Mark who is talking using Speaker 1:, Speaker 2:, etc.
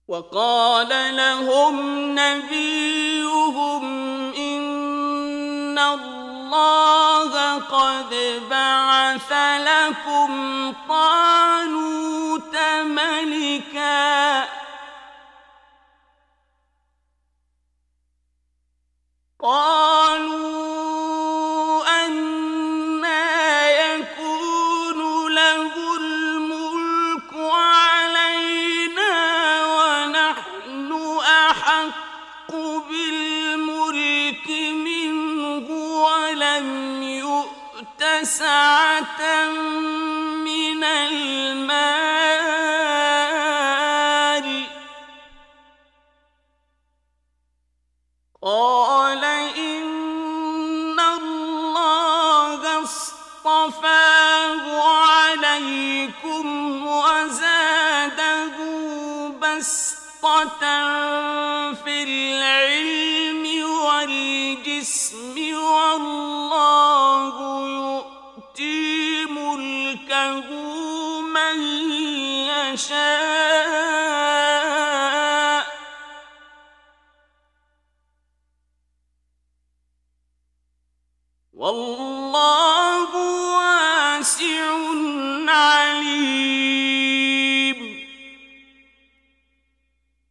Speaker 1: وقال لهم نبيهم إن الله قد بعث لكم طالوت ملكا قالوا أنى يكون له الملك علينا ونحن أحق بالملك منه ولم يؤت سعة من المال قال إن الله اصطفاه عليكم وزاده بسطة في العلم والجسم والله يؤتي ملكه من يشاء والله